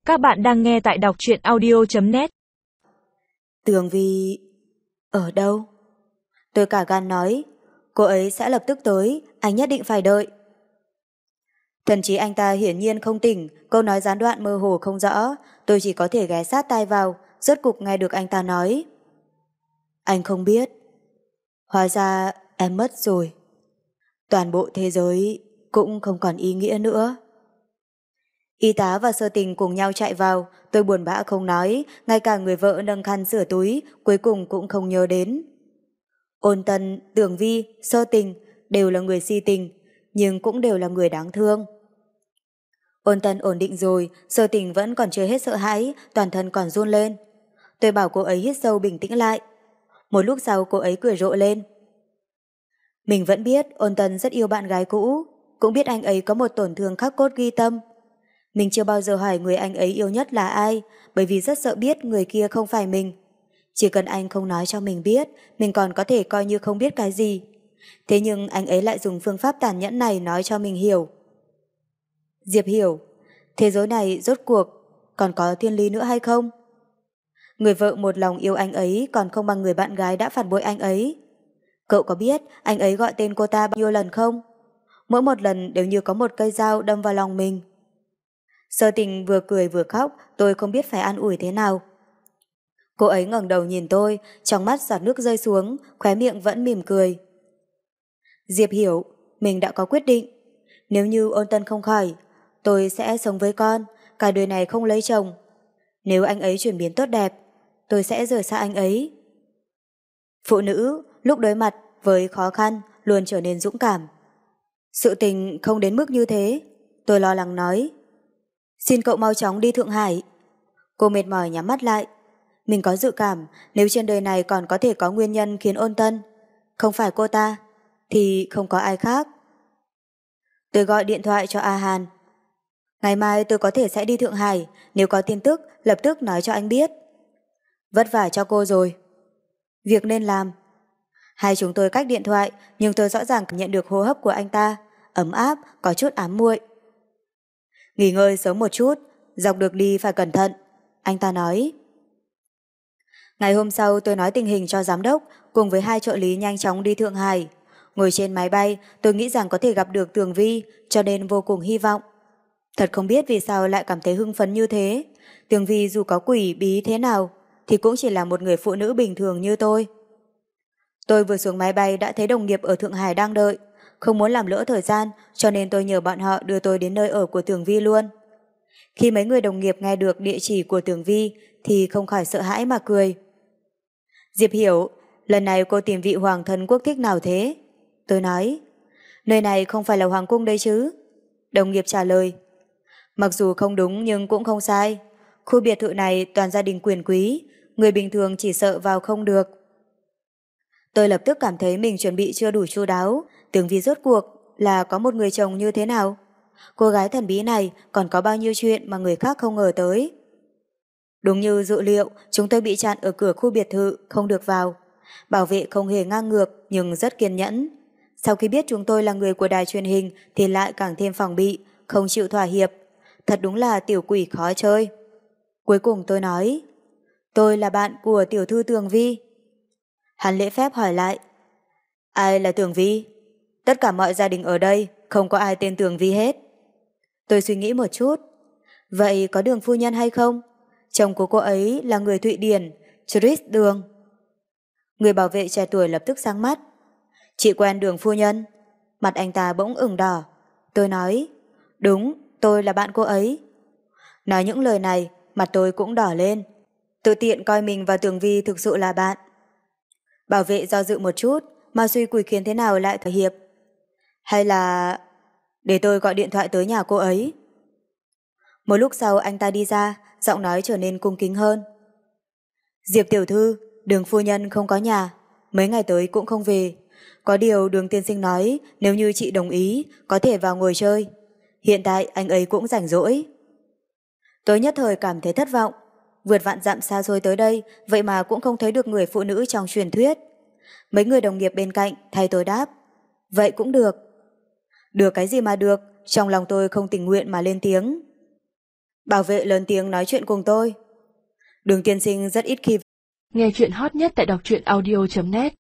Các bạn đang nghe tại đọc truyện audio.net. Tường Vi... ở đâu? Tôi cả gan nói, cô ấy sẽ lập tức tới, anh nhất định phải đợi. Thần trí anh ta hiển nhiên không tỉnh, câu nói gián đoạn mơ hồ không rõ, tôi chỉ có thể ghé sát tai vào, rốt cục nghe được anh ta nói. Anh không biết. Hóa ra em mất rồi. Toàn bộ thế giới cũng không còn ý nghĩa nữa. Y tá và Sơ Tình cùng nhau chạy vào, tôi buồn bã không nói, ngay cả người vợ nâng khăn rửa túi, cuối cùng cũng không nhớ đến. Ôn Tân, Tường Vi, Sơ Tình đều là người si tình, nhưng cũng đều là người đáng thương. Ôn Tân ổn định rồi, Sơ Tình vẫn còn chưa hết sợ hãi, toàn thân còn run lên. Tôi bảo cô ấy hít sâu bình tĩnh lại. Một lúc sau cô ấy cười rộ lên. Mình vẫn biết Ôn Tân rất yêu bạn gái cũ, cũng biết anh ấy có một tổn thương khắc cốt ghi tâm. Mình chưa bao giờ hỏi người anh ấy yêu nhất là ai, bởi vì rất sợ biết người kia không phải mình. Chỉ cần anh không nói cho mình biết, mình còn có thể coi như không biết cái gì. Thế nhưng anh ấy lại dùng phương pháp tàn nhẫn này nói cho mình hiểu. Diệp hiểu, thế giới này rốt cuộc còn có thiên lý nữa hay không? Người vợ một lòng yêu anh ấy còn không bằng người bạn gái đã phản bội anh ấy. Cậu có biết anh ấy gọi tên cô ta bao nhiêu lần không? Mỗi một lần đều như có một cây dao đâm vào lòng mình. Sơ Tình vừa cười vừa khóc, tôi không biết phải an ủi thế nào. Cô ấy ngẩng đầu nhìn tôi, trong mắt giọt nước rơi xuống, khóe miệng vẫn mỉm cười. Diệp hiểu, mình đã có quyết định. Nếu như Ôn Tân không khỏi, tôi sẽ sống với con, cả đời này không lấy chồng. Nếu anh ấy chuyển biến tốt đẹp, tôi sẽ rời xa anh ấy. Phụ nữ, lúc đối mặt với khó khăn, luôn trở nên dũng cảm. Sự tình không đến mức như thế, tôi lo lắng nói. Xin cậu mau chóng đi Thượng Hải. Cô mệt mỏi nhắm mắt lại. Mình có dự cảm nếu trên đời này còn có thể có nguyên nhân khiến Ôn Tân không phải cô ta, thì không có ai khác. Tôi gọi điện thoại cho A Hàn. Ngày mai tôi có thể sẽ đi Thượng Hải, nếu có tin tức lập tức nói cho anh biết. Vất vả cho cô rồi. Việc nên làm. Hai chúng tôi cách điện thoại, nhưng tôi rõ ràng nhận được hô hấp của anh ta, ấm áp, có chút ám muội. Nghỉ ngơi sớm một chút, dọc được đi phải cẩn thận, anh ta nói. Ngày hôm sau tôi nói tình hình cho giám đốc, cùng với hai trợ lý nhanh chóng đi Thượng Hải. Ngồi trên máy bay, tôi nghĩ rằng có thể gặp được Tường Vi, cho nên vô cùng hy vọng. Thật không biết vì sao lại cảm thấy hưng phấn như thế. Tường Vi dù có quỷ bí thế nào, thì cũng chỉ là một người phụ nữ bình thường như tôi. Tôi vừa xuống máy bay đã thấy đồng nghiệp ở Thượng Hải đang đợi. Không muốn làm lỡ thời gian, cho nên tôi nhờ bọn họ đưa tôi đến nơi ở của Tường Vi luôn. Khi mấy người đồng nghiệp nghe được địa chỉ của Tường Vi, thì không khỏi sợ hãi mà cười. Diệp hiểu, lần này cô tìm vị hoàng thân quốc thích nào thế? Tôi nói, nơi này không phải là hoàng cung đấy chứ? Đồng nghiệp trả lời, mặc dù không đúng nhưng cũng không sai. Khu biệt thự này toàn gia đình quyền quý, người bình thường chỉ sợ vào không được. Tôi lập tức cảm thấy mình chuẩn bị chưa đủ chu đáo. Tường Vi rốt cuộc là có một người chồng như thế nào? Cô gái thần bí này còn có bao nhiêu chuyện mà người khác không ngờ tới. Đúng như dự liệu, chúng tôi bị chặn ở cửa khu biệt thự, không được vào. Bảo vệ không hề ngang ngược nhưng rất kiên nhẫn. Sau khi biết chúng tôi là người của đài truyền hình thì lại càng thêm phòng bị, không chịu thỏa hiệp. Thật đúng là tiểu quỷ khó chơi. Cuối cùng tôi nói, tôi là bạn của tiểu thư Tường Vi. Hắn lễ phép hỏi lại, ai là Tường Vi? Tất cả mọi gia đình ở đây không có ai tên Tường Vi hết. Tôi suy nghĩ một chút, vậy có Đường phu nhân hay không? Chồng của cô ấy là người Thụy Điển, Chris Đường. Người bảo vệ trẻ tuổi lập tức sáng mắt. Chị quen Đường phu nhân? Mặt anh ta bỗng ửng đỏ. Tôi nói, đúng, tôi là bạn cô ấy. Nói những lời này, mặt tôi cũng đỏ lên. Tự tiện coi mình và Tường Vi thực sự là bạn. Bảo vệ do dự một chút, mà suy quỷ khiến thế nào lại thỏa hiệp. Hay là... để tôi gọi điện thoại tới nhà cô ấy. Một lúc sau anh ta đi ra, giọng nói trở nên cung kính hơn. Diệp tiểu thư, Đường phu nhân không có nhà, mấy ngày tới cũng không về. Có điều Đường tiên sinh nói nếu như chị đồng ý có thể vào ngồi chơi. Hiện tại anh ấy cũng rảnh rỗi. Tôi nhất thời cảm thấy thất vọng. Vượt vạn dặm xa xôi tới đây, vậy mà cũng không thấy được người phụ nữ trong truyền thuyết. Mấy người đồng nghiệp bên cạnh thay tôi đáp, vậy cũng được. Được cái gì mà được, trong lòng tôi không tình nguyện mà lên tiếng. Bảo vệ lớn tiếng nói chuyện cùng tôi. Đường tiên sinh rất ít khi. Nghe chuyện hot nhất tại đọc truyện audio.net